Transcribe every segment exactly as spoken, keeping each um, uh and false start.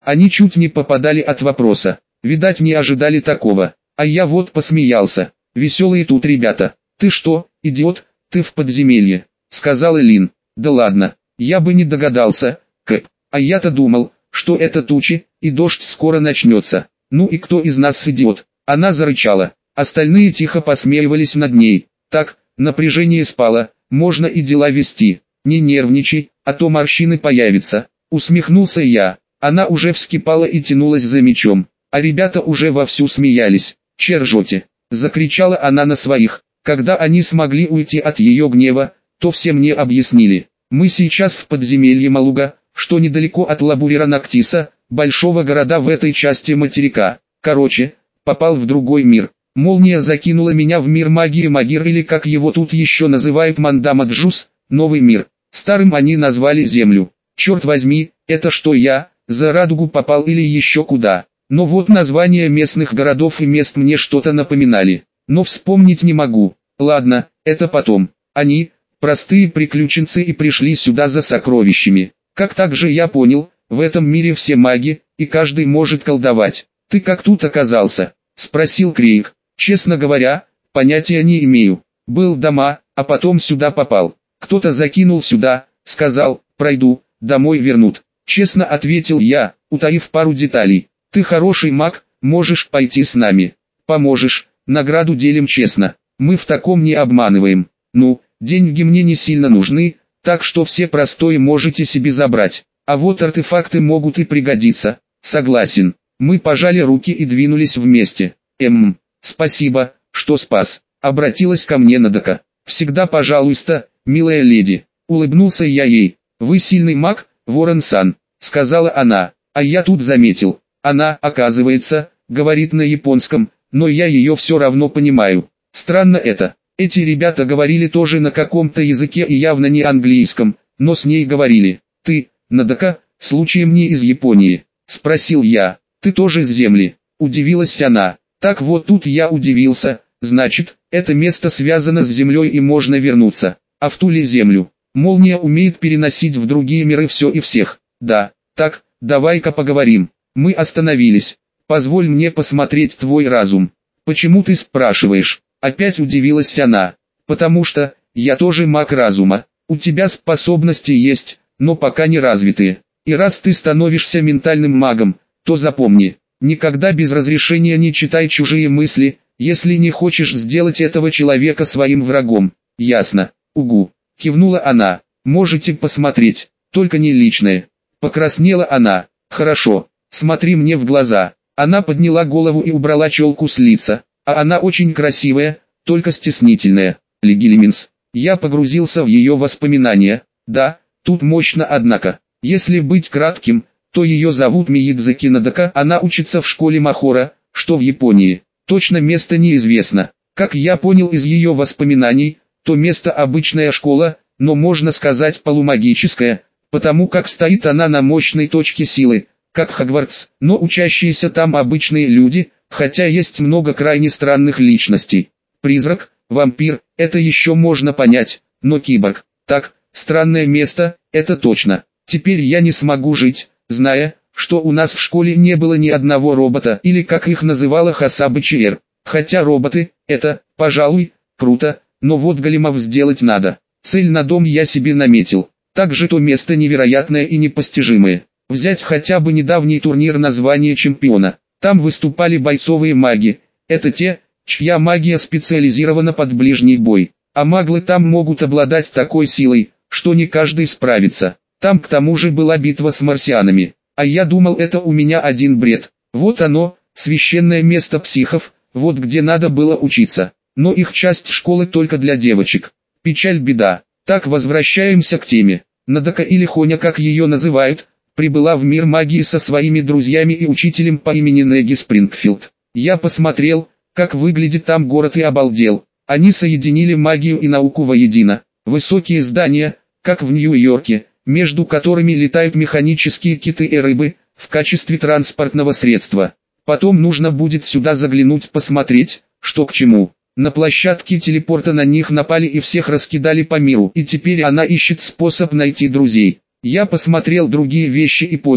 Они чуть не попадали от вопроса. Видать, не ожидали такого. А я вот посмеялся. Веселые тут ребята. Ты что, идиот, ты в подземелье, сказала Лин. Да ладно, я бы не догадался, Кэп. А я-то думал, что это тучи, и дождь скоро начнется. Ну и кто из нас идиот? Она зарычала. Остальные тихо посмеивались над ней. Так, напряжение спало, можно и дела вести. Не нервничай, а то морщины появятся. Усмехнулся я. Она уже вскипала и тянулась за мечом. А ребята уже вовсю смеялись. «Че ржете?» — закричала она на своих. Когда они смогли уйти от ее гнева, то все мне объяснили. Мы сейчас в подземелье Малуга, что недалеко от Лабурера Нактиса, большого города в этой части материка. Короче, попал в другой мир. Молния закинула меня в мир магии Магир, или как его тут еще называют Мандамаджус, новый мир. Старым они назвали Землю. Черт возьми, это что я, за радугу попал или еще куда? Но вот названия местных городов и мест мне что-то напоминали. Но вспомнить не могу. Ладно, это потом. Они, простые приключенцы, и пришли сюда за сокровищами. Как также я понял, в этом мире все маги, и каждый может колдовать. «Ты как тут оказался?» — спросил Крейг. «Честно говоря, понятия не имею. Был дома, а потом сюда попал. Кто-то закинул сюда, сказал, пройду, домой вернут». Честно ответил я, утаив пару деталей. «Ты хороший маг, можешь пойти с нами. Поможешь, награду делим честно. Мы в таком не обманываем. Ну, деньги мне не сильно нужны, так что все простое можете себе забрать. А вот артефакты могут и пригодиться». «Согласен». Мы пожали руки и двинулись вместе. «Эм, спасибо, что спас», — обратилась ко мне Надока. «Всегда пожалуйста, милая леди», — улыбнулся я ей. «Вы сильный маг, Ворон-сан», — сказала она. А я тут заметил. Она, оказывается, говорит на японском, но я ее все равно понимаю. Странно это. Эти ребята говорили тоже на каком-то языке и явно не английском, но с ней говорили. «Ты, Надока, случаем не из Японии?» — спросил я. «Ты тоже с Земли?» — удивилась она. Так вот тут я удивился. Значит, это место связано с Землей и можно вернуться. А в ту ли Землю? Молния умеет переносить в другие миры все и всех. Да, так, давай-ка поговорим. Мы остановились. Позволь мне посмотреть твой разум. Почему ты спрашиваешь? Опять удивилась она. Потому что, я тоже маг разума. У тебя способности есть, но пока не развитые. И раз ты становишься ментальным магом, то запомни, никогда без разрешения не читай чужие мысли, если не хочешь сделать этого человека своим врагом. Ясно? Угу. Кивнула она. Можете посмотреть, только не личное. Покраснела она. Хорошо. Смотри мне в глаза. Она подняла голову и убрала челку с лица. А она очень красивая, только стеснительная. Легилиминс. Я погрузился в ее воспоминания. Да, тут мощно, однако. Если быть кратким, то ее зовут Миядзаки Надока. Она учится в школе Махора, что в Японии. Точно место неизвестно. Как я понял из ее воспоминаний, то место обычная школа, но можно сказать полумагическая, потому как стоит она на мощной точке силы, как Хогвартс, но учащиеся там обычные люди, хотя есть много крайне странных личностей. Призрак, вампир, это еще можно понять, но киборг, так, странное место, это точно. Теперь я не смогу жить, зная, что у нас в школе не было ни одного робота, или как их называла Хасабы Чиэр. Хотя роботы, это, пожалуй, круто, но вот големов сделать надо. Цель на дом я себе наметил. Также то место невероятное и непостижимое. Взять хотя бы недавний турнир на звание чемпиона. Там выступали бойцовые маги. Это те, чья магия специализирована под ближний бой. А маглы там могут обладать такой силой, что не каждый справится. Там к тому же была битва с марсианами. А я думал, это у меня один бред. Вот оно, священное место психов, вот где надо было учиться. Но их часть школы только для девочек. Печаль, беда. Так, возвращаемся к теме. Надока, или Хоня, как ее называют, прибыла в мир магии со своими друзьями и учителем по имени Неги Спрингфилд. Я посмотрел, как выглядит там город, и обалдел. Они соединили магию и науку воедино. Высокие здания, как в Нью-Йорке, между которыми летают механические киты и рыбы, в качестве транспортного средства. Потом нужно будет сюда заглянуть, посмотреть, что к чему. На площадке телепорта на них напали и всех раскидали по миру, и теперь она ищет способ найти друзей. Я посмотрел другие вещи и понял,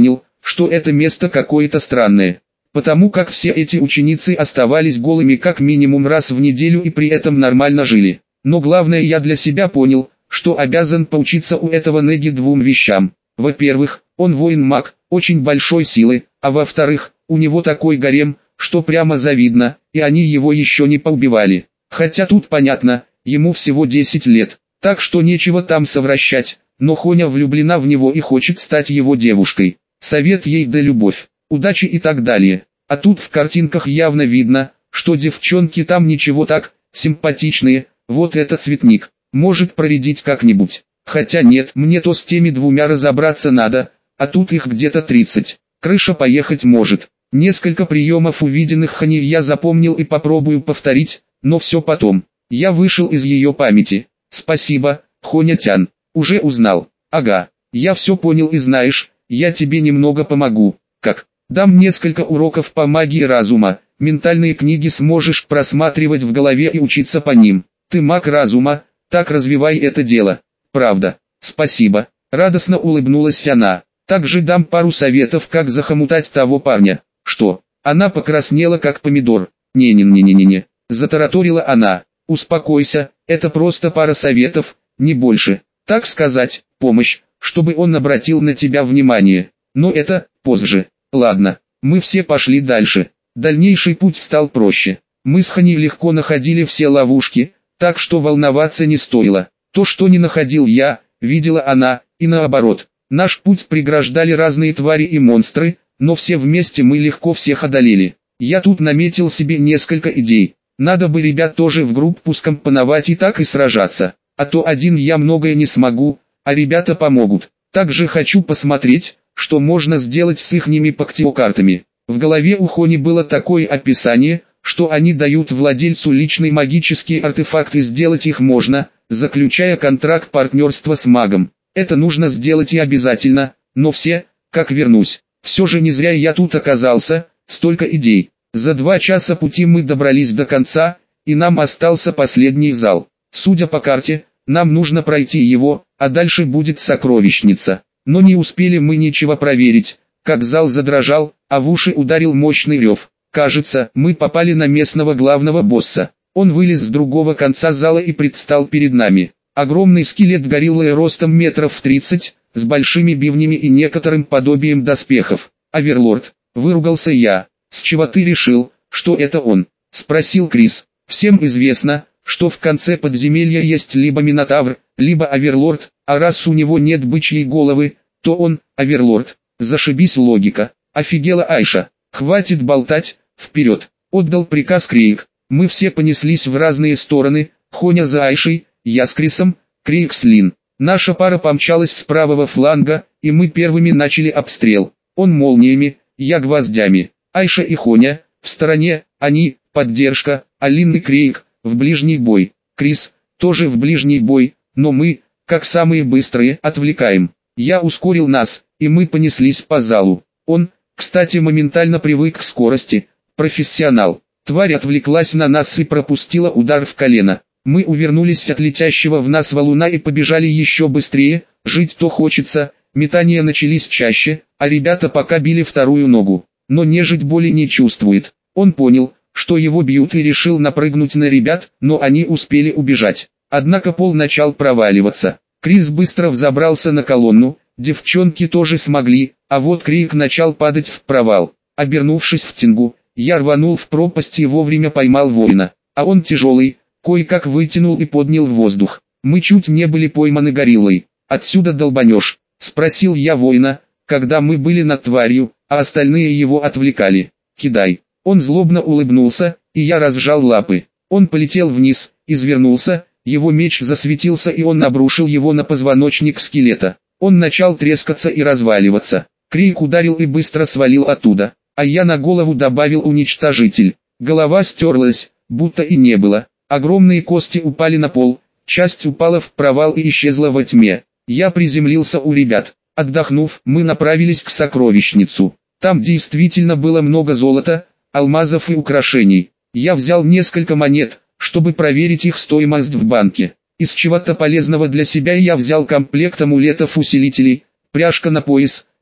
что это место какое-то странное, потому как все эти ученицы оставались голыми как минимум раз в неделю и при этом нормально жили. Но главное, я для себя понял, что обязан поучиться у этого Неги двум вещам. Во-первых, он воин-маг, очень большой силы, а во-вторых, у него такой гарем, что прямо завидно, и они его еще не поубивали. Хотя тут понятно, ему всего десять лет, так что нечего там совращать, но Хоня влюблена в него и хочет стать его девушкой. Совет ей да любовь, удачи и так далее. А тут в картинках явно видно, что девчонки там ничего так, симпатичные, вот этот цветник, может проредить как-нибудь. Хотя нет, мне то с теми двумя разобраться надо, а тут их где-то тридцать. Крыша поехать может. Несколько приемов увиденных Хани я запомнил и попробую повторить, но все потом. Я вышел из ее памяти. Спасибо, Хоня-тян. Уже узнал. Ага, я все понял и знаешь, я тебе немного помогу. Как? Дам несколько уроков по магии разума. Ментальные книги сможешь просматривать в голове и учиться по ним. Ты маг разума, так развивай это дело. Правда. Спасибо. Радостно улыбнулась она. Также дам пару советов, как захомутать того парня. Что? Она покраснела как помидор. Не-не-не-не-не. Затараторила она. Успокойся, это просто пара советов, не больше. Так сказать, помощь, чтобы он обратил на тебя внимание. Но это, позже. Ладно, мы все пошли дальше. Дальнейший путь стал проще. Мы с Хани легко находили все ловушки, так что волноваться не стоило. То, что не находил я, видела она, и наоборот. Наш путь преграждали разные твари и монстры, но все вместе мы легко всех одолели. Я тут наметил себе несколько идей. Надо бы ребят тоже в группу скомпоновать и так и сражаться. А то один я многое не смогу, а ребята помогут. Также хочу посмотреть, что можно сделать с ихними пактиокартами. В голове у Хони было такое описание, что они дают владельцу личный магический артефакт и сделать их можно, заключая контракт партнерства с магом. Это нужно сделать и обязательно, но все, как вернусь. Все же не зря я тут оказался, столько идей. За два часа пути мы добрались до конца, и нам остался последний зал. Судя по карте, нам нужно пройти его, а дальше будет сокровищница. Но не успели мы ничего проверить, как зал задрожал, а в уши ударил мощный рев. Кажется, мы попали на местного главного босса. Он вылез с другого конца зала и предстал перед нами. Огромный скелет гориллы ростом метров в тридцать, с большими бивнями и некоторым подобием доспехов. «Оверлорд», — выругался я. «С чего ты решил, что это он?» — спросил Крис. «Всем известно, что в конце подземелья есть либо Минотавр, либо Оверлорд, а раз у него нет бычьей головы, то он, Оверлорд. Зашибись логика. Офигела Айша. Хватит болтать, вперед!» — отдал приказ Крейг. Мы все понеслись в разные стороны, Хоня за Айшей, я с Крисом, Крейг с Лин. Наша пара помчалась с правого фланга, и мы первыми начали обстрел. Он молниями, я гвоздями. Айша и Хоня, в стороне, они, поддержка, а Лин и Крейг, в ближний бой. Крис, тоже в ближний бой, но мы, как самые быстрые, отвлекаем. Я ускорил нас, и мы понеслись по залу. Он, кстати, моментально привык к скорости, профессионал. Тварь отвлеклась на нас и пропустила удар в колено. Мы увернулись от летящего в нас валуна и побежали еще быстрее, жить-то хочется, метания начались чаще, а ребята пока били вторую ногу. Но нежить боли не чувствует. Он понял, что его бьют и решил напрыгнуть на ребят, но они успели убежать. Однако пол начал проваливаться. Крис быстро взобрался на колонну, девчонки тоже смогли, а вот Крик начал падать в провал. Обернувшись в тингу, я рванул в пропасть и вовремя поймал воина. А он тяжелый, кое-как вытянул и поднял в воздух. Мы чуть не были пойманы гориллой. «Отсюда долбанешь?» — спросил я воина, когда мы были над тварью, а остальные его отвлекали. «Кидай». Он злобно улыбнулся, и я разжал лапы. Он полетел вниз, извернулся, его меч засветился и он обрушил его на позвоночник скелета. Он начал трескаться и разваливаться. Крик ударил и быстро свалил оттуда, а я на голову добавил уничтожитель. Голова стерлась, будто и не было. Огромные кости упали на пол, часть упала в провал и исчезла во тьме. Я приземлился у ребят. Отдохнув, мы направились к сокровищницу. Там действительно было много золота, алмазов и украшений. Я взял несколько монет, чтобы проверить их стоимость в банке. Из чего-то полезного для себя я взял комплект амулетов-усилителей, пряжка на пояс,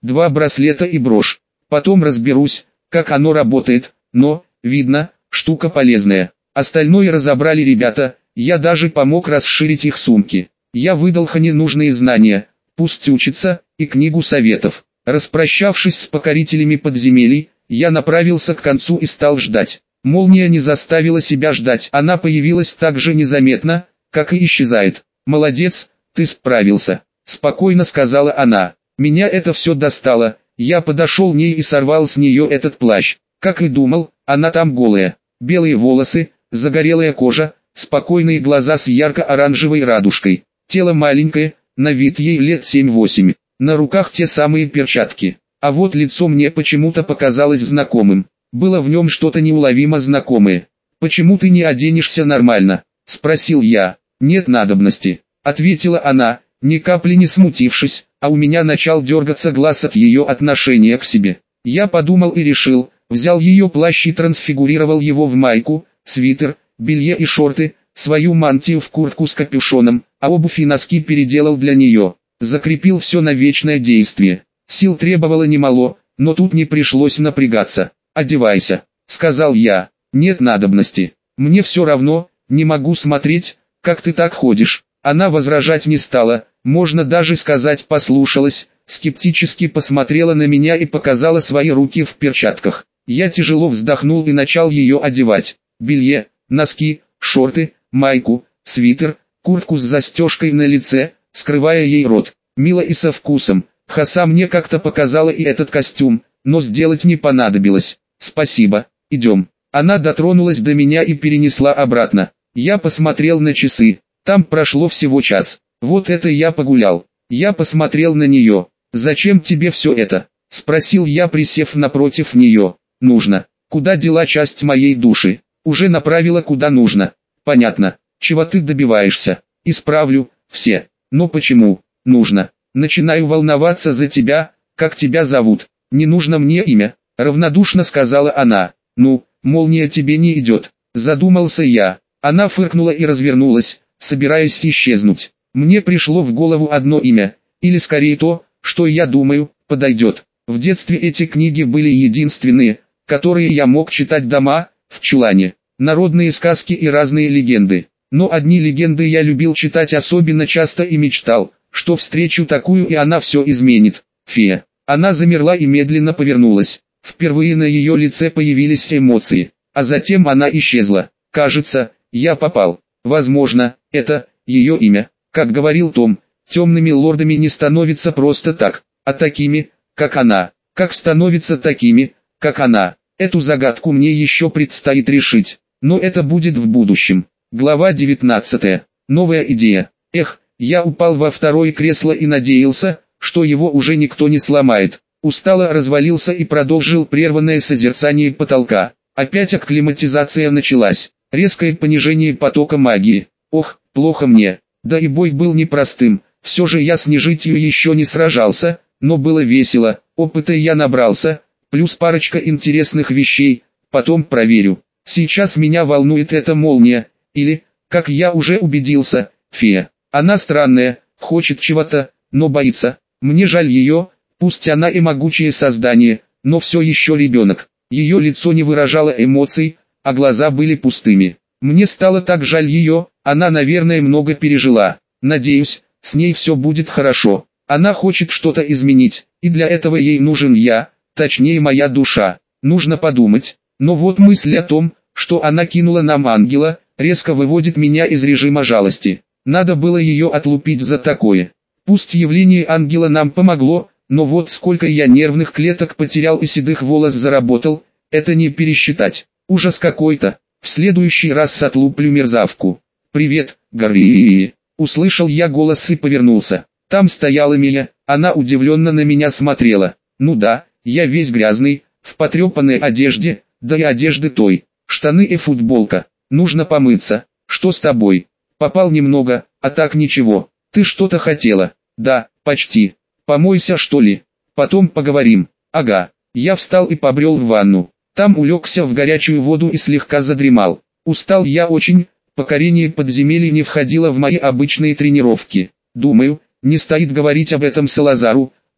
два браслета и брошь. Потом разберусь, как оно работает, но, видно, штука полезная. Остальное разобрали ребята, я даже помог расширить их сумки. Я выдал Хане нужные знания, пусть учится, и книгу советов. Распрощавшись с покорителями подземелий, я направился к концу и стал ждать. Молния не заставила себя ждать, она появилась так же незаметно, как и исчезает. «Молодец, ты справился», — спокойно сказала она. Меня это все достало, я подошел к ней и сорвал с нее этот плащ. Как и думал, она там голая. Белые волосы, загорелая кожа, спокойные глаза с ярко-оранжевой радужкой. Тело маленькое, на вид ей лет семь-восемь. На руках те самые перчатки. А вот лицо мне почему-то показалось знакомым. Было в нем что-то неуловимо знакомое. «Почему ты не оденешься нормально?» — спросил я. «Нет надобности», — ответила она, ни капли не смутившись, а у меня начал дергаться глаз от ее отношения к себе. Я подумал и решил, взял ее плащ и трансфигурировал его в майку, свитер, белье и шорты, свою мантию в куртку с капюшоном, а обувь и носки переделал для нее. Закрепил все на вечное действие. Сил требовало немало, но тут не пришлось напрягаться. «Одевайся», — сказал я. «Нет надобности. Мне все равно, не могу смотреть, как ты так ходишь». Она возражать не стала, можно даже сказать послушалась, скептически посмотрела на меня и показала свои руки в перчатках. Я тяжело вздохнул и начал ее одевать. Белье, носки, шорты, майку, свитер, куртку с застежкой на лице, скрывая ей рот. Мило и со вкусом. Хаса мне как-то показала и этот костюм, но сделать не понадобилось. «Спасибо, идем». Она дотронулась до меня и перенесла обратно. Я посмотрел на часы. Там прошло всего час. Вот это я погулял. Я посмотрел на нее. «Зачем тебе все это?» — спросил я, присев напротив нее. «Нужно. Куда дела часть моей души?» «Уже направила куда нужно». «Понятно. Чего ты добиваешься?» «Исправлю, все». «Но почему?» «Нужно. Начинаю волноваться за тебя, как тебя зовут». «Не нужно мне имя», — равнодушно сказала она. «Ну, молния тебе не идет». Задумался я. Она фыркнула и развернулась, собираясь исчезнуть. Мне пришло в голову одно имя, или скорее то, что я думаю, подойдет. В детстве эти книги были единственные, которые я мог читать дома, в чулане. Народные сказки и разные легенды. Но одни легенды я любил читать особенно часто и мечтал, что встречу такую и она все изменит. Фея. Она замерла и медленно повернулась. Впервые на ее лице появились эмоции, а затем она исчезла. Кажется, я попал. Возможно, это ее имя. Как говорил Том, темными лордами не становятся просто так, а такими, как она. Как становятся такими, как она? Эту загадку мне еще предстоит решить, но это будет в будущем. Глава девятнадцатая. Новая идея. Эх, я упал во второе кресло и надеялся, что его уже никто не сломает. Устало развалился и продолжил прерванное созерцание потолка. Опять акклиматизация началась. Резкое понижение потока магии. Ох, плохо мне. Да и бой был непростым. Все же я с нежитью еще не сражался, но было весело. Опыта я набрался, плюс парочка интересных вещей. Потом проверю. Сейчас меня волнует эта молния, или, как я уже убедился, фея. Она странная, хочет чего-то, но боится. Мне жаль ее, пусть она и могучее создание, но все еще ребенок. Ее лицо не выражало эмоций, а глаза были пустыми. Мне стало так жаль ее, она, наверное, много пережила. Надеюсь, с ней все будет хорошо. Она хочет что-то изменить, и для этого ей нужен я, точнее моя душа. Нужно подумать. Но вот мысль о том, что она кинула нам ангела, резко выводит меня из режима жалости. Надо было ее отлупить за такое. Пусть явление ангела нам помогло, но вот сколько я нервных клеток потерял и седых волос заработал, это не пересчитать. Ужас какой-то. В следующий раз отлуплю мерзавку. «Привет, Гарри!» Услышал я голос и повернулся. Там стояла Мия, она удивленно на меня смотрела. Ну да, я весь грязный, в потрепанной одежде, да и одежды той. Штаны и футболка. Нужно помыться. Что с тобой? Попал немного, а так ничего. Ты что-то хотела? Да, почти. Помойся что ли? Потом поговорим. Ага. Я встал и побрел в ванну. Там улегся в горячую воду и слегка задремал. Устал я очень, покорение подземелий не входило в мои обычные тренировки. Думаю, не стоит говорить об этом Салазару,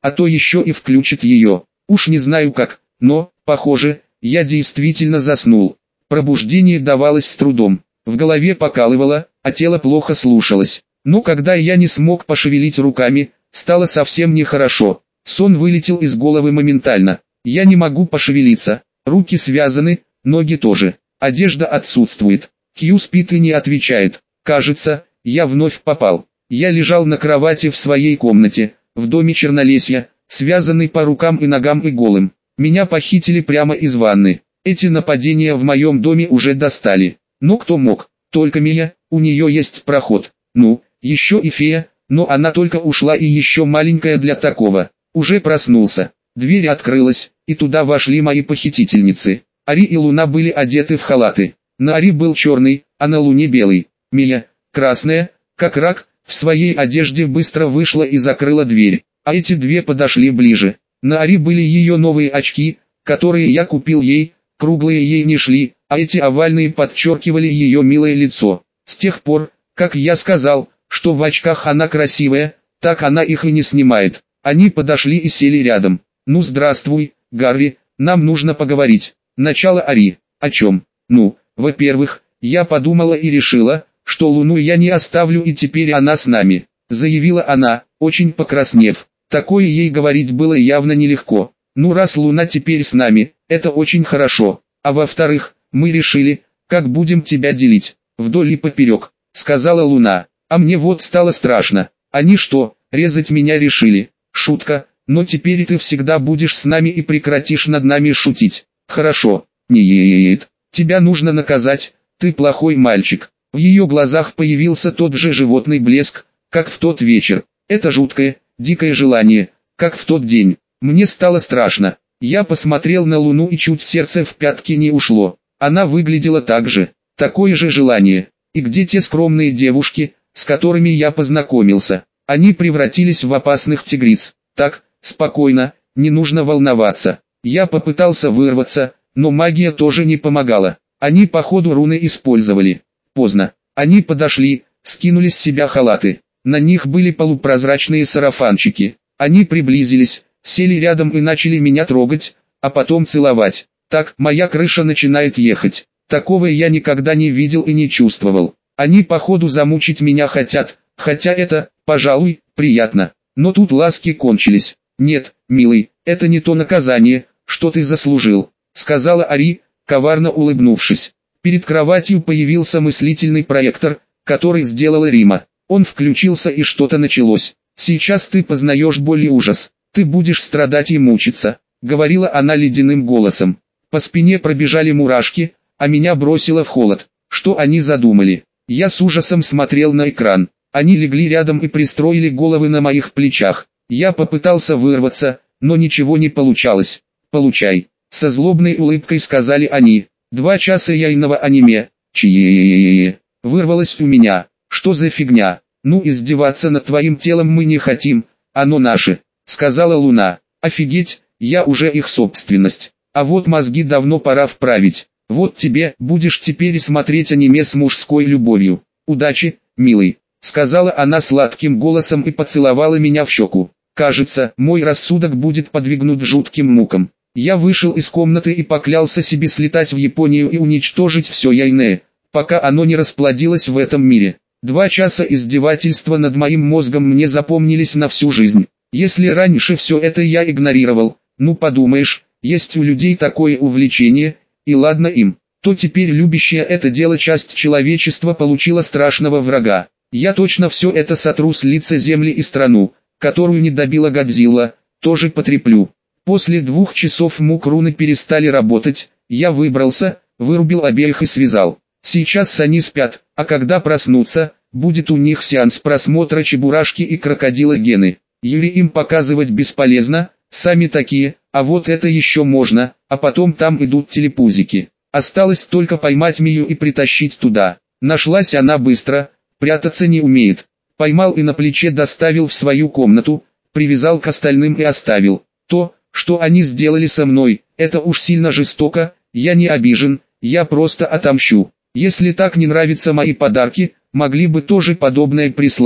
а то еще и включит ее. Уж не знаю как, но, похоже, я действительно заснул. Пробуждение давалось с трудом, в голове покалывало, а тело плохо слушалось. Но когда я не смог пошевелить руками, стало совсем нехорошо. Сон вылетел из головы моментально. Я не могу пошевелиться, руки связаны, ноги тоже, одежда отсутствует. Кью спит и не отвечает. Кажется, я вновь попал. Я лежал на кровати в своей комнате, в доме Чернолесья, связанный по рукам и ногам и голым. Меня похитили прямо из ванны. Эти нападения в моем доме уже достали. Но кто мог? Только Мия, у нее есть проход. Ну, еще и фея, но она только ушла и еще маленькая для такого. Уже проснулся. Дверь открылась, и туда вошли мои похитительницы. Ари и Луна были одеты в халаты. На Ари был черный, а на Луне белый. Мия, красная, как рак, в своей одежде быстро вышла и закрыла дверь. А эти две подошли ближе. На Ари были ее новые очки, которые я купил ей, круглые ей не шли, а эти овальные подчеркивали ее милое лицо. С тех пор, как я сказал, что в очках она красивая, так она их и не снимает. Они подошли и сели рядом. «Ну здравствуй, Гарри, нам нужно поговорить». Начало Ари. «О чем?» «Ну, во-первых, я подумала и решила, что Луну я не оставлю и теперь она с нами», заявила она, очень покраснев. Такое ей говорить было явно нелегко. «Ну раз Луна теперь с нами, это очень хорошо. А во-вторых, мы решили, как будем тебя делить, вдоль и поперек», сказала Луна. «А мне вот стало страшно. Они что, резать меня решили?» «Шутка, но теперь ты всегда будешь с нами и прекратишь над нами шутить». «Хорошо, нет, тебя нужно наказать, ты плохой мальчик». В ее глазах появился тот же животный блеск, как в тот вечер. Это жуткое, дикое желание, как в тот день. Мне стало страшно. Я посмотрел на Луну и чуть сердце в пятки не ушло. Она выглядела так же, такое же желание. И где те скромные девушки, с которыми я познакомился? Они превратились в опасных тигриц. Так, спокойно, не нужно волноваться. Я попытался вырваться, но магия тоже не помогала. Они походу руны использовали. Поздно. Они подошли, скинули с себя халаты. На них были полупрозрачные сарафанчики. Они приблизились, сели рядом и начали меня трогать, а потом целовать. Так, моя крыша начинает ехать. Такого я никогда не видел и не чувствовал. Они походу замучить меня хотят, хотя это, пожалуй, приятно. Но тут ласки кончились. «Нет, милый, это не то наказание, что ты заслужил», сказала Ари, коварно улыбнувшись. Перед кроватью появился мыслительный проектор, который сделала Рима. Он включился и что-то началось. «Сейчас ты познаешь боль и ужас. Ты будешь страдать и мучиться», говорила она ледяным голосом. По спине пробежали мурашки, а меня бросило в холод. Что они задумали? Я с ужасом смотрел на экран. Они легли рядом и пристроили головы на моих плечах. Я попытался вырваться, но ничего не получалось. «Получай», со злобной улыбкой сказали они. Два часа яйного аниме. Чиеееее. Вырвалось у меня. «Что за фигня? Ну издеваться над твоим телом мы не хотим, оно наше», сказала Луна. «Офигеть, я уже их собственность. А вот мозги давно пора вправить. Вот тебе, будешь теперь смотреть аниме с мужской любовью. Удачи, милый», сказала она сладким голосом и поцеловала меня в щеку. Кажется, мой рассудок будет подвигнут жутким мукам. Я вышел из комнаты и поклялся себе слетать в Японию и уничтожить все яйне, пока оно не расплодилось в этом мире. Два часа издевательства над моим мозгом мне запомнились на всю жизнь. Если раньше все это я игнорировал, ну подумаешь, есть у людей такое увлечение, и ладно им, то теперь любящая это дело часть человечества получила страшного врага. Я точно все это сотру с лица земли и страну, которую не добила Годзилла, тоже потреплю. После двух часов мук руны перестали работать, я выбрался, вырубил обеих и связал. Сейчас они спят, а когда проснутся, будет у них сеанс просмотра Чебурашки и Крокодила Гены. Юри им показывать бесполезно, сами такие, а вот это еще можно, а потом там идут телепузики. Осталось только поймать Мию и притащить туда. Нашлась она быстро, прятаться не умеет. Поймал и на плече доставил в свою комнату, привязал к остальным и оставил. То, что они сделали со мной, это уж сильно жестоко, я не обижен, я просто отомщу. Если так не нравятся мои подарки, могли бы тоже подобное прислать.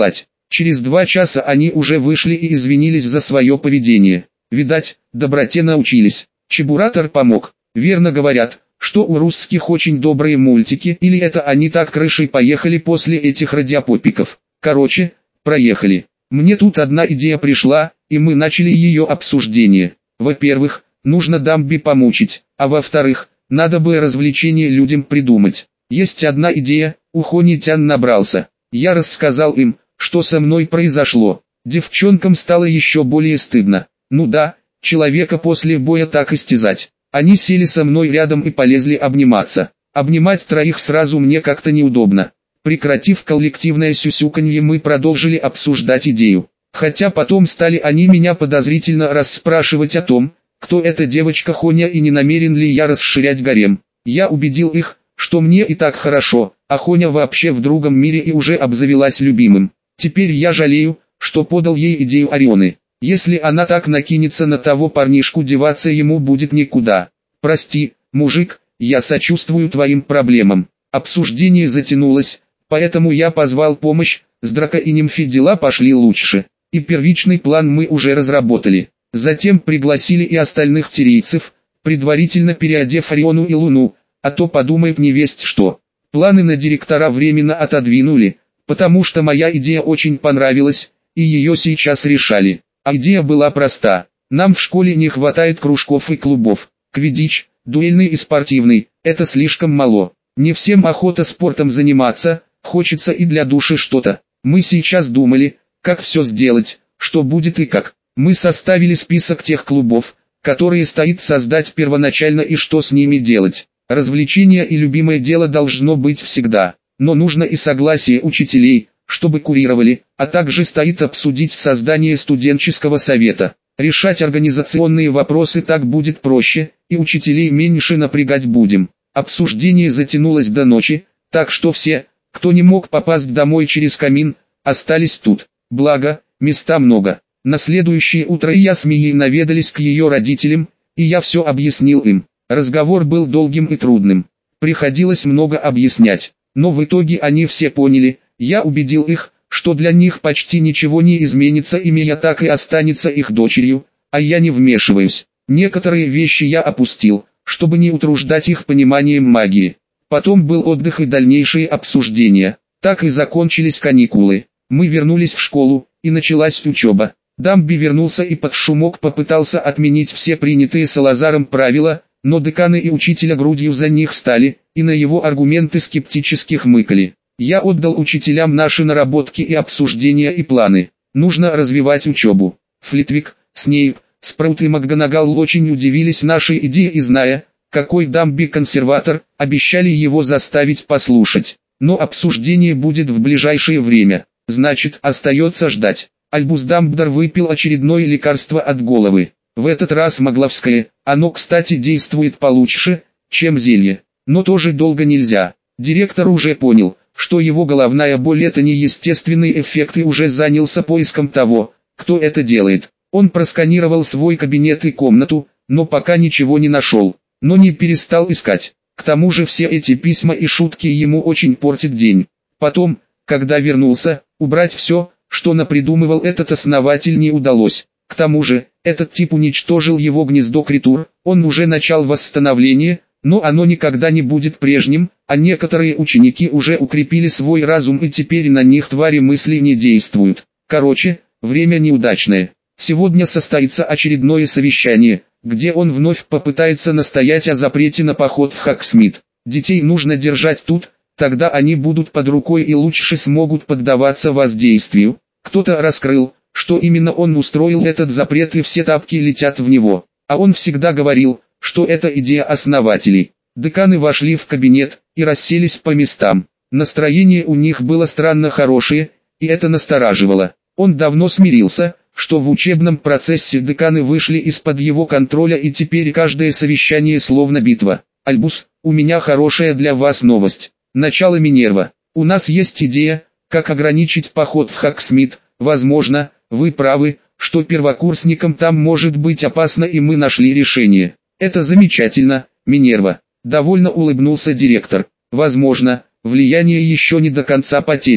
Через два часа они уже вышли и извинились за свое поведение. Видать, доброте научились. Чебуратор помог. Верно говорят, что у русских очень добрые мультики, или это они так крышей поехали после этих радиопопиков. Короче, проехали. Мне тут одна идея пришла, и мы начали ее обсуждение. Во-первых, нужно Дамби помучить, а во-вторых, надо бы развлечение людям придумать. Есть одна идея, ухонитян набрался. Я рассказал им, что со мной произошло. Девчонкам стало еще более стыдно. Ну да, человека после боя так истязать. Они сели со мной рядом и полезли обниматься. Обнимать троих сразу мне как-то неудобно. Прекратив коллективное сюсюканье, мы продолжили обсуждать идею. Хотя потом стали они меня подозрительно расспрашивать о том, кто эта девочка Хоня и не намерен ли я расширять гарем. Я убедил их, что мне и так хорошо, а Хоня вообще в другом мире и уже обзавелась любимым. Теперь я жалею, что подал ей идею Орионы. Если она так накинется на того парнишку, деваться ему будет никуда. Прости, мужик, я сочувствую твоим проблемам. Обсуждение затянулось, поэтому я позвал помощь, с Драко и Нимфи дела пошли лучше. И первичный план мы уже разработали. Затем пригласили и остальных тирийцев, предварительно переодев Ориону и Луну, а то подумает невесть что. Планы на директора временно отодвинули, потому что моя идея очень понравилась, и ее сейчас решали. А идея была проста. Нам в школе не хватает кружков и клубов. Квиддич, дуэльный и спортивный, это слишком мало. Не всем охота спортом заниматься, хочется и для души что-то. Мы сейчас думали, как все сделать, что будет и как. Мы составили список тех клубов, которые стоит создать первоначально и что с ними делать. Развлечение и любимое дело должно быть всегда, но нужно и согласие учителей, чтобы курировали, а также стоит обсудить создание студенческого совета. Решать организационные вопросы так будет проще, и учителей меньше напрягать будем. Обсуждение затянулось до ночи, так что все, кто не мог попасть домой через камин, остались тут. Благо, места много. На следующее утро я с Мией наведались к ее родителям, и я все объяснил им. Разговор был долгим и трудным. Приходилось много объяснять, но в итоге они все поняли. Я убедил их, что для них почти ничего не изменится и Мия так и останется их дочерью, а я не вмешиваюсь. Некоторые вещи я опустил, чтобы не утруждать их пониманием магии. Потом был отдых и дальнейшие обсуждения. Так и закончились каникулы. Мы вернулись в школу, и началась учеба. Дамби вернулся и под шумок попытался отменить все принятые Салазаром правила, но деканы и учителя грудью за них стали, и на его аргументы скептически хмыкали. Я отдал учителям наши наработки и обсуждения и планы. Нужно развивать учебу. Флитвик, Снейп, Спраут и МакГонагал очень удивились нашей идее и, зная, какой Дамби консерватор, обещали его заставить послушать. Но обсуждение будет в ближайшее время. Значит, остается ждать. Альбус Дамблдор выпил очередное лекарство от головы. В этот раз магловское, оно, кстати, действует получше, чем зелье. Но тоже долго нельзя. Директор уже понял, что его головная боль это неестественный эффект и уже занялся поиском того, кто это делает. Он просканировал свой кабинет и комнату, но пока ничего не нашел. Но не перестал искать. К тому же все эти письма и шутки ему очень портят день. Потом, когда вернулся, убрать все, что напридумывал этот основатель, не удалось. К тому же, этот тип уничтожил его гнездо Критур, он уже начал восстановление, но оно никогда не будет прежним, а некоторые ученики уже укрепили свой разум и теперь на них твари мысли не действуют. Короче, время неудачное. Сегодня состоится очередное совещание, где он вновь попытается настоять о запрете на поход в Хоксмит. Детей нужно держать тут, тогда они будут под рукой и лучше смогут поддаваться воздействию. Кто-то раскрыл, что именно он устроил этот запрет и все тапки летят в него. А он всегда говорил, что это идея основателей. Деканы вошли в кабинет и расселись по местам. Настроение у них было странно хорошее, и это настораживало. Он давно смирился, что в учебном процессе деканы вышли из-под его контроля и теперь каждое совещание словно битва. Альбус, у меня хорошая для вас новость. Начало Минерва. У нас есть идея, как ограничить поход в Хоксмит. Возможно, вы правы, что первокурсникам там может быть опасно, и мы нашли решение. Это замечательно, Минерва. Довольно улыбнулся директор. Возможно, влияние еще не до конца потеряно.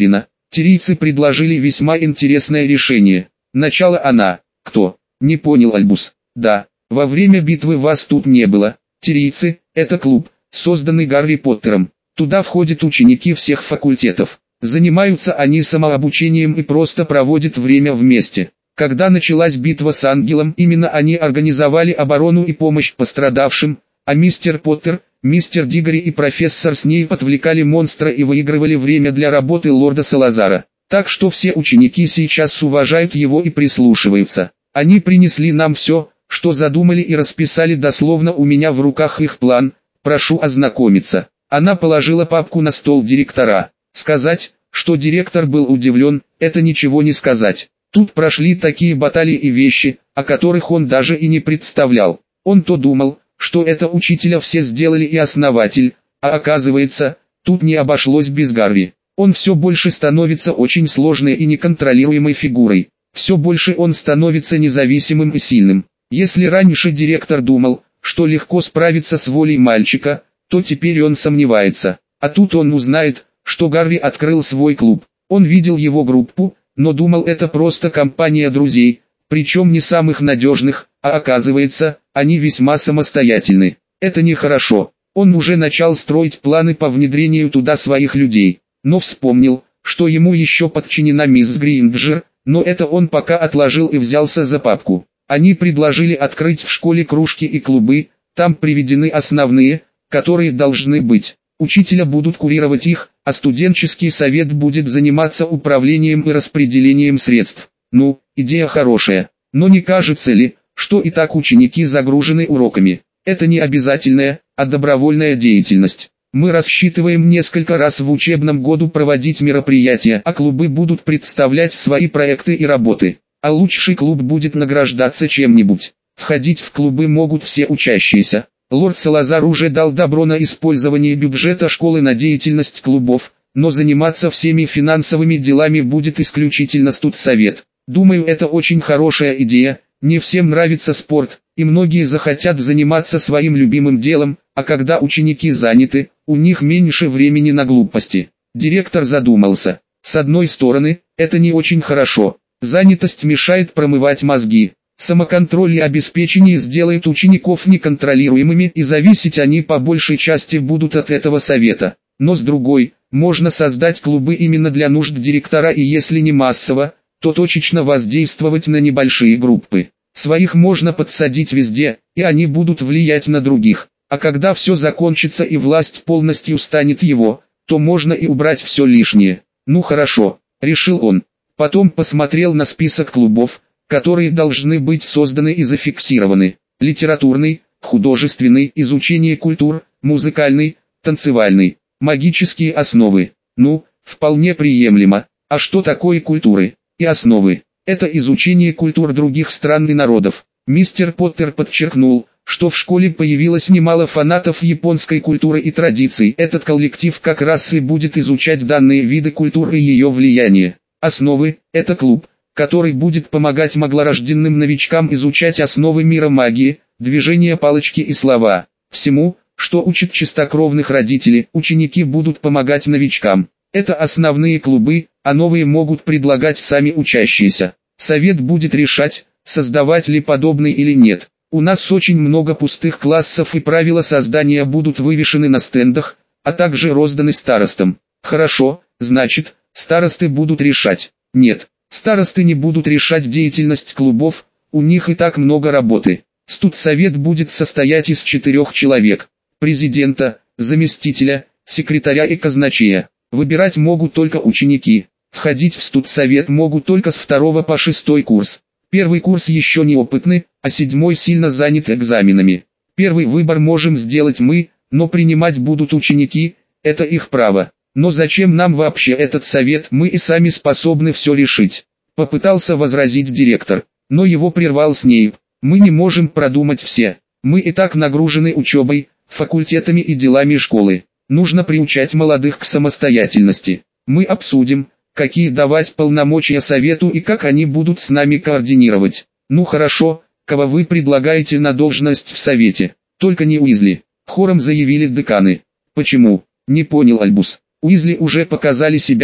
Тирийцы предложили весьма интересное решение. Начало она. Кто? Не понял Альбус. Да, во время битвы вас тут не было. Тирийцы – это клуб, созданный Гарри Поттером. Туда входят ученики всех факультетов. Занимаются они самообучением и просто проводят время вместе. Когда началась битва с Ангелом, именно они организовали оборону и помощь пострадавшим, а мистер Поттер, мистер Дигори и профессор Снейп отвлекали монстра и выигрывали время для работы лорда Салазара. Так что все ученики сейчас уважают его и прислушиваются. Они принесли нам все, что задумали, и расписали дословно у меня в руках их план. Прошу ознакомиться. Она положила папку на стол директора. Сказать, что директор был удивлен, это ничего не сказать. Тут прошли такие баталии и вещи, о которых он даже и не представлял. Он то думал, что это учителя все сделали и основатель, а оказывается, тут не обошлось без Гарри. Он все больше становится очень сложной и неконтролируемой фигурой. Все больше он становится независимым и сильным. Если раньше директор думал, что легко справиться с волей мальчика, то теперь он сомневается. А тут он узнает, что Гарри открыл свой клуб. Он видел его группу, но думал, это просто компания друзей, причем не самых надежных, а оказывается, они весьма самостоятельны. Это нехорошо. Он уже начал строить планы по внедрению туда своих людей, но вспомнил, что ему еще подчинена мисс Гринджер, но это он пока отложил и взялся за папку. Они предложили открыть в школе кружки и клубы, там приведены основные, которые должны быть. Учителя будут курировать их, а студенческий совет будет заниматься управлением и распределением средств. Ну, идея хорошая, но не кажется ли, что и так ученики загружены уроками? Это не обязательная, а добровольная деятельность. Мы рассчитываем несколько раз в учебном году проводить мероприятия, а клубы будут представлять свои проекты и работы. А лучший клуб будет награждаться чем-нибудь. Входить в клубы могут все учащиеся. Лорд Салазар уже дал добро на использование бюджета школы на деятельность клубов, но заниматься всеми финансовыми делами будет исключительно студсовет. Думаю, это очень хорошая идея. Не всем нравится спорт, и многие захотят заниматься своим любимым делом, а когда ученики заняты, у них меньше времени на глупости. Директор задумался. С одной стороны, это не очень хорошо. Занятость мешает промывать мозги. Самоконтроль и обеспечение сделают учеников неконтролируемыми, и зависеть они по большей части будут от этого совета. Но с другой, можно создать клубы именно для нужд директора, и если не массово, то точечно воздействовать на небольшие группы. Своих можно подсадить везде, и они будут влиять на других. А когда все закончится и власть полностью станет его, то можно и убрать все лишнее. Ну хорошо, решил он. Потом посмотрел на список клубов, которые должны быть созданы и зафиксированы. Литературный, художественный, изучение культур, музыкальный, танцевальный, магические основы. Ну, вполне приемлемо. А что такое культуры и основы? Это изучение культур других стран и народов. Мистер Поттер подчеркнул, что в школе появилось немало фанатов японской культуры и традиций. Этот коллектив как раз и будет изучать данные виды культуры и ее влияние. Основы – это клуб, который будет помогать маглорожденным новичкам изучать основы мира магии, движения палочки и слова. Всему, что учат чистокровных родители, ученики будут помогать новичкам. Это основные клубы, а новые могут предлагать сами учащиеся. Совет будет решать, создавать ли подобный или нет. У нас очень много пустых классов, и правила создания будут вывешены на стендах, а также розданы старостам. Хорошо, значит, старосты будут решать. Нет. Старосты не будут решать деятельность клубов, у них и так много работы. Студсовет будет состоять из четырех человек: президента, заместителя, секретаря и казначея. Выбирать могут только ученики. Входить в студсовет могут только с второго по шестой курс. Первый курс еще неопытный, а седьмой сильно занят экзаменами. Первый выбор можем сделать мы, но принимать будут ученики, это их право. Но зачем нам вообще этот совет, мы и сами способны все решить. Попытался возразить директор, но его прервал Снейп. Мы не можем продумать все. Мы и так нагружены учебой, факультетами и делами школы. Нужно приучать молодых к самостоятельности. Мы обсудим, какие давать полномочия совету и как они будут с нами координировать. Ну хорошо, кого вы предлагаете на должность в совете? Только не Уизли. Хором заявили деканы. Почему? Не понял Альбус. Уизли уже показали себя,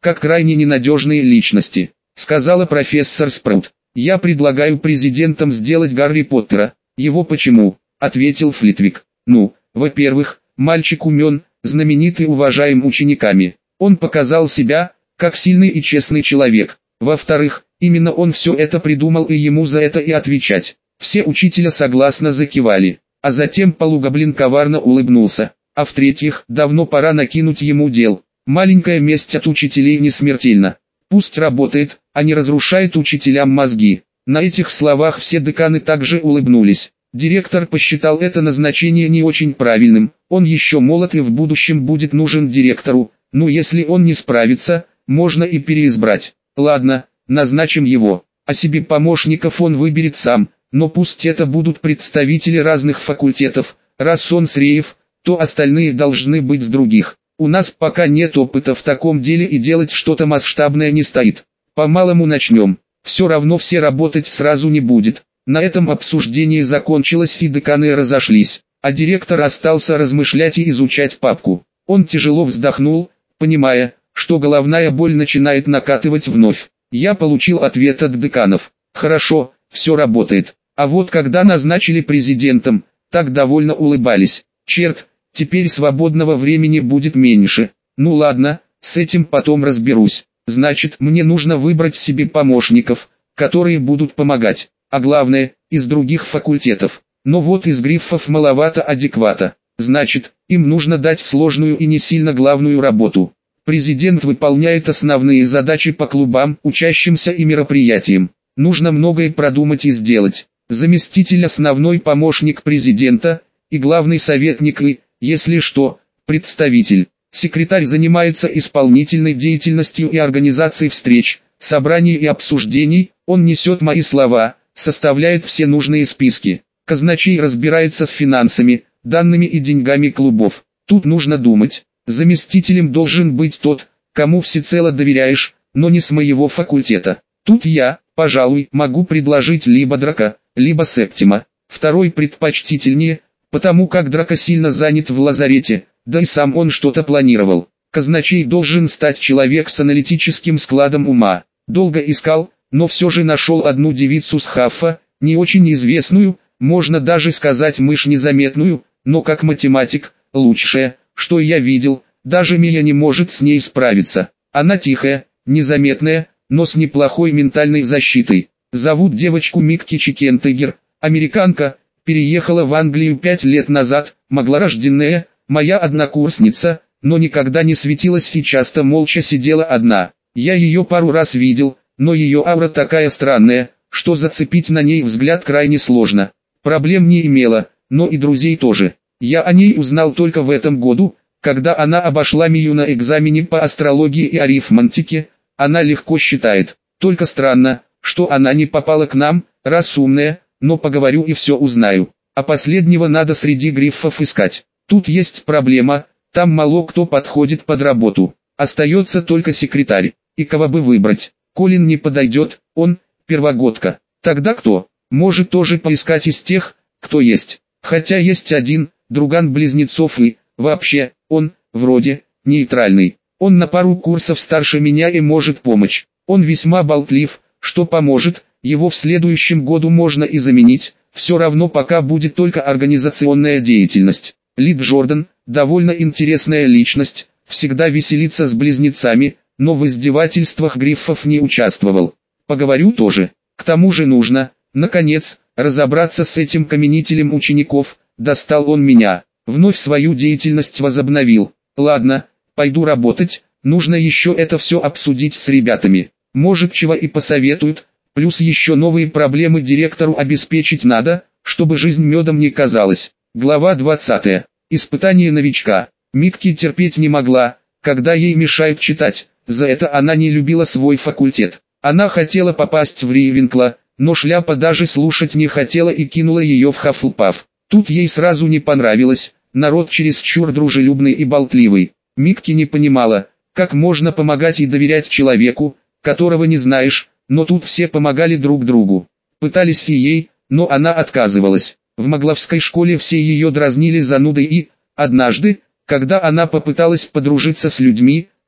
как крайне ненадежные личности, сказала профессор Спраут. Я предлагаю президентам сделать Гарри Поттера. Его почему? Ответил Флитвик. Ну, во-первых, мальчик умен, знаменит и уважаем учениками. Он показал себя, как сильный и честный человек. Во-вторых, именно он все это придумал, и ему за это и отвечать. Все учителя согласно закивали, а затем полугоблин коварно улыбнулся. А в-третьих, давно пора накинуть ему дел. Маленькая месть от учителей не смертельна. Пусть работает, а не разрушает учителям мозги. На этих словах все деканы также улыбнулись. Директор посчитал это назначение не очень правильным. Он еще молод и в будущем будет нужен директору. Ну если он не справится, можно и переизбрать. Ладно, назначим его. А себе помощников он выберет сам. Но пусть это будут представители разных факультетов. Раз он с Реев, то остальные должны быть с других. У нас пока нет опыта в таком деле, и делать что-то масштабное не стоит. По-малому начнем. Все равно все работать сразу не будет. На этом обсуждение закончилось, и деканы разошлись, а директор остался размышлять и изучать папку. Он тяжело вздохнул, понимая, что головная боль начинает накатывать вновь. Я получил ответ от деканов. Хорошо, все работает. А вот когда назначили президентом, так довольно улыбались. Черт, теперь свободного времени будет меньше. Ну ладно, с этим потом разберусь. Значит, мне нужно выбрать себе помощников, которые будут помогать. А главное, из других факультетов. Но вот из гриффов маловато адеквата. Значит, им нужно дать сложную и не сильно главную работу. Президент выполняет основные задачи по клубам, учащимся и мероприятиям. Нужно многое продумать и сделать. Заместитель основной помощник президента, и главный советник и, если что, представитель. Секретарь занимается исполнительной деятельностью и организацией встреч, собраний и обсуждений, он несет мои слова, составляет все нужные списки. Казначей разбирается с финансами, данными и деньгами клубов. Тут нужно думать. Заместителем должен быть тот, кому всецело доверяешь, но не с моего факультета. Тут я, пожалуй, могу предложить либо Драка, либо Септима. Второй предпочтительнее, потому как Драка сильно занят в лазарете, да и сам он что-то планировал. Казначей должен стать человек с аналитическим складом ума. Долго искал, но все же нашел одну девицу с Хаффа, не очень известную, можно даже сказать мышь незаметную, но как математик, лучшая, что я видел, даже Мия не может с ней справиться. Она тихая, незаметная, но с неплохой ментальной защитой. Зовут девочку Микки Чикентегер, американка, переехала в Англию пять лет назад, маглорожденная, моя однокурсница, но никогда не светилась и часто молча сидела одна. Я ее пару раз видел, но ее аура такая странная, что зацепить на ней взгляд крайне сложно. Проблем не имела, но и друзей тоже. Я о ней узнал только в этом году, когда она обошла Мию на экзамене по астрологии и арифметике. Она легко считает, только странно, что она не попала к нам, раз умная, но поговорю и все узнаю. А последнего надо среди гриффов искать. Тут есть проблема, там мало кто подходит под работу. Остается только секретарь, и кого бы выбрать. Колин не подойдет, он первогодка. Тогда кто? Может тоже поискать из тех, кто есть. Хотя есть один, друган близнецов и, вообще, он, вроде, нейтральный. Он на пару курсов старше меня и может помочь. Он весьма болтлив, что поможет, его в следующем году можно и заменить, все равно пока будет только организационная деятельность. Лид Джордан, довольно интересная личность, всегда веселится с близнецами, но в издевательствах гриффов не участвовал. Поговорю тоже. К тому же нужно, наконец, разобраться с этим каменителем учеников. Достал он меня. Вновь свою деятельность возобновил. Ладно, пойду работать, нужно еще это все обсудить с ребятами. Может чего и посоветуют, плюс еще новые проблемы директору обеспечить надо, чтобы жизнь медом не казалась. Глава двадцатая. Испытание новичка. Микки терпеть не могла, когда ей мешают читать, за это она не любила свой факультет. Она хотела попасть в Рейвенкла, но шляпа даже слушать не хотела и кинула ее в Хаффлпаф. Тут ей сразу не понравилось, народ чересчур дружелюбный и болтливый. Микки не понимала, как можно помогать и доверять человеку, которого не знаешь, но тут все помогали друг другу. Пытались и ей, но она отказывалась. В Магловской школе все ее дразнили занудой и, однажды, когда она попыталась подружиться с людьми,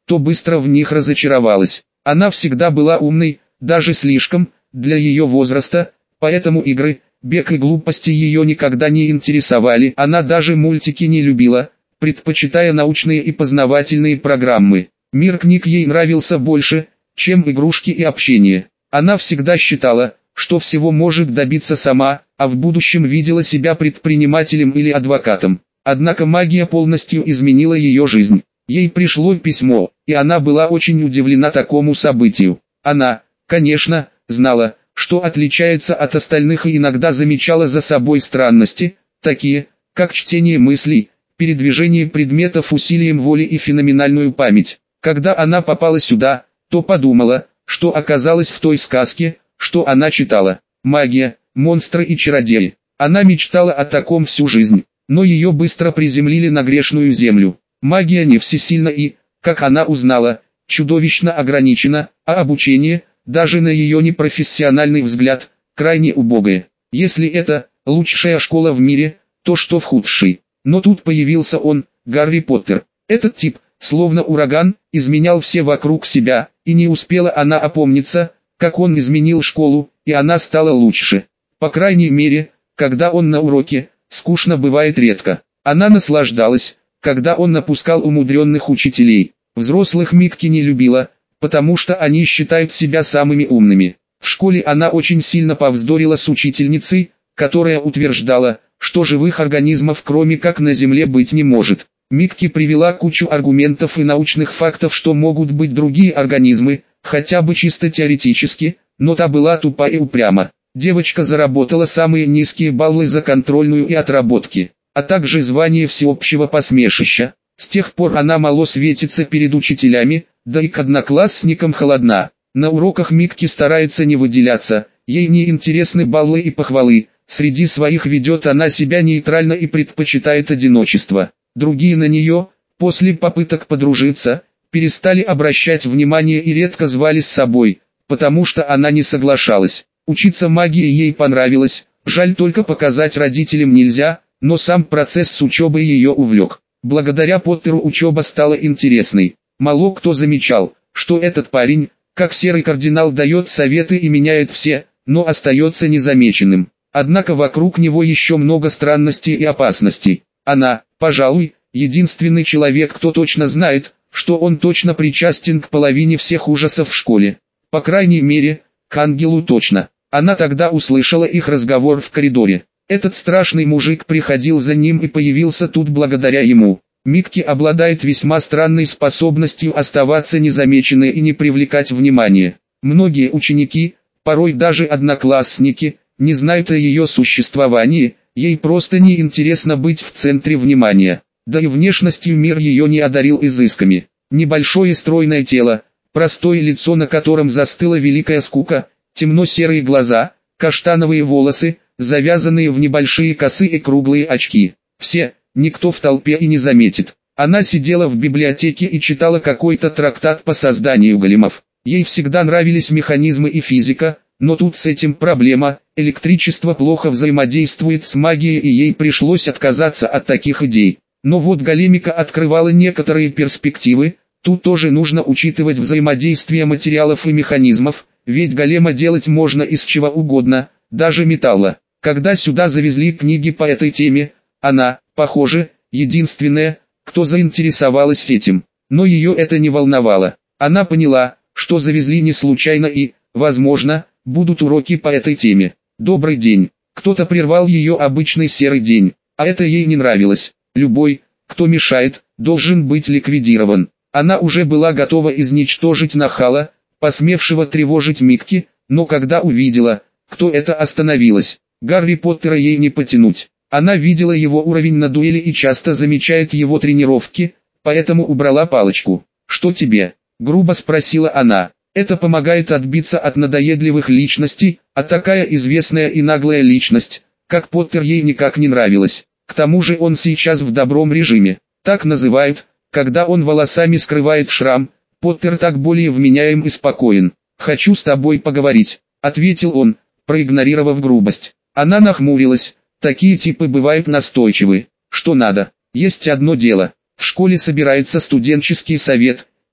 то быстро в них разочаровалась. Она всегда была умной, даже слишком, для ее возраста, поэтому игры, бег и глупости ее никогда не интересовали. Она даже мультики не любила, предпочитая научные и познавательные программы. Мир книг ей нравился больше, чем игрушки и общение. Она всегда считала, что всего может добиться сама, а в будущем видела себя предпринимателем или адвокатом. Однако магия полностью изменила ее жизнь. Ей пришло письмо, и она была очень удивлена такому событию. Она, конечно, знала, что отличается от остальных и иногда замечала за собой странности, такие, как чтение мыслей, передвижение предметов усилием воли и феноменальную память. Когда она попала сюда, то подумала, что оказалась в той сказке, что она читала. Магия, монстры и чародеи. Она мечтала о таком всю жизнь, но ее быстро приземлили на грешную землю. Магия не всесильна и, как она узнала, чудовищно ограничена, а обучение, даже на ее непрофессиональный взгляд, крайне убогое. Если это лучшая школа в мире, то что в худшей? Но тут появился он, Гарри Поттер. Этот тип, словно ураган, изменял все вокруг себя, и не успела она опомниться, как он изменил школу, и она стала лучше. По крайней мере, когда он на уроке, скучно бывает редко. Она наслаждалась, когда он напускал умудренных учителей. Взрослых Микки не любила, потому что они считают себя самыми умными. В школе она очень сильно повздорила с учительницей, которая утверждала, что живых организмов кроме как на Земле быть не может. Микки привела кучу аргументов и научных фактов, что могут быть другие организмы, хотя бы чисто теоретически, но та была тупа и упряма. Девочка заработала самые низкие баллы за контрольную и отработки, а также звание всеобщего посмешища. С тех пор она мало светится перед учителями, да и к одноклассникам холодна. На уроках Микки старается не выделяться, ей не интересны баллы и похвалы, среди своих ведет она себя нейтрально и предпочитает одиночество. Другие на нее, после попыток подружиться, перестали обращать внимание и редко звали с собой, потому что она не соглашалась. Учиться магии ей понравилось, жаль только показать родителям нельзя, но сам процесс с учебой ее увлек. Благодаря Поттеру учеба стала интересной. Мало кто замечал, что этот парень, как серый кардинал, дает советы и меняет все, но остается незамеченным. Однако вокруг него еще много странностей и опасностей. Она, пожалуй, единственный человек, кто точно знает, что он точно причастен к половине всех ужасов в школе. По крайней мере, к ангелу точно. Она тогда услышала их разговор в коридоре. Этот страшный мужик приходил за ним и появился тут благодаря ему. Микки обладает весьма странной способностью оставаться незамеченной и не привлекать внимания. Многие ученики, порой даже одноклассники, не знают о ее существовании, ей просто не интересно быть в центре внимания. Да и внешностью мир ее не одарил изысками. Небольшое стройное тело, простое лицо, на котором застыла великая скука, темно-серые глаза, каштановые волосы, завязанные в небольшие косы и круглые очки. Все, никто в толпе и не заметит. Она сидела в библиотеке и читала какой-то трактат по созданию големов. Ей всегда нравились механизмы и физика, но тут с этим проблема, электричество плохо взаимодействует с магией и ей пришлось отказаться от таких идей. Но вот големика открывала некоторые перспективы, тут тоже нужно учитывать взаимодействие материалов и механизмов, ведь голема делать можно из чего угодно, даже металла. Когда сюда завезли книги по этой теме, она, похоже, единственная, кто заинтересовалась этим. Но ее это не волновало. Она поняла, что завезли не случайно и, возможно, будут уроки по этой теме. Добрый день. Кто-то прервал ее обычный серый день, а это ей не нравилось. Любой, кто мешает, должен быть ликвидирован. Она уже была готова изничтожить нахала, посмевшего тревожить Микки, но когда увидела, кто это, остановилась. Гарри Поттера ей не потянуть. Она видела его уровень на дуэли и часто замечает его тренировки, поэтому убрала палочку. «Что тебе?» – грубо спросила она. «Это помогает отбиться от надоедливых личностей, а такая известная и наглая личность, как Поттер, ей никак не нравилась. К тому же он сейчас в добром режиме. Так называют, когда он волосами скрывает шрам. Поттер так более вменяем и спокоен. «Хочу с тобой поговорить», — ответил он, проигнорировав грубость. Она нахмурилась. Такие типы бывают настойчивы. «Что надо?» «Есть одно дело. В школе собирается студенческий совет,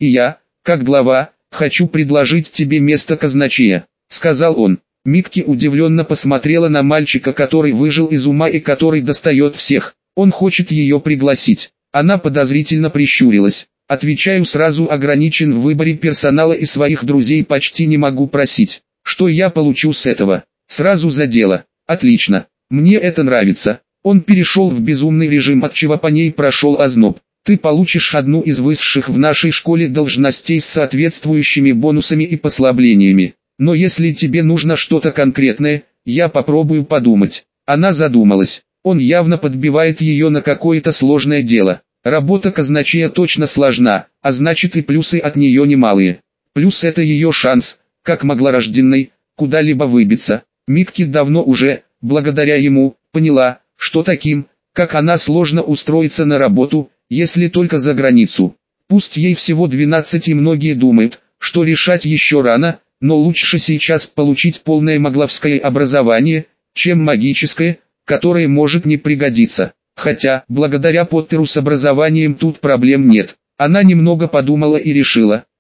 И я, как глава, хочу предложить тебе место казначея», — сказал он. Микки удивленно посмотрела на мальчика, который выжил из ума и который достает всех. Он хочет ее пригласить. Она подозрительно прищурилась. «Отвечаю сразу, ограничен в выборе персонала и своих друзей почти не могу просить. Что я получу с этого? Сразу за дело. Отлично. Мне это нравится». Он перешел в безумный режим, отчего по ней прошел озноб. «Ты получишь одну из высших в нашей школе должностей с соответствующими бонусами и послаблениями. Но если тебе нужно что-то конкретное, я попробую подумать». Она задумалась. Он явно подбивает ее на какое-то сложное дело. Работа казначея точно сложна, а значит и плюсы от нее немалые. Плюс это ее шанс, как могла-рожденной, куда-либо выбиться. Микки давно уже, благодаря ему, поняла, что таким, как она, сложно устроиться на работу, если только за границу. Пусть ей всего двенадцать и многие думают, что решать еще рано, но лучше сейчас получить полное магловское образование, чем магическое, которое может не пригодиться. Хотя, благодаря Поттеру с образованием тут проблем нет. Она немного подумала и решила,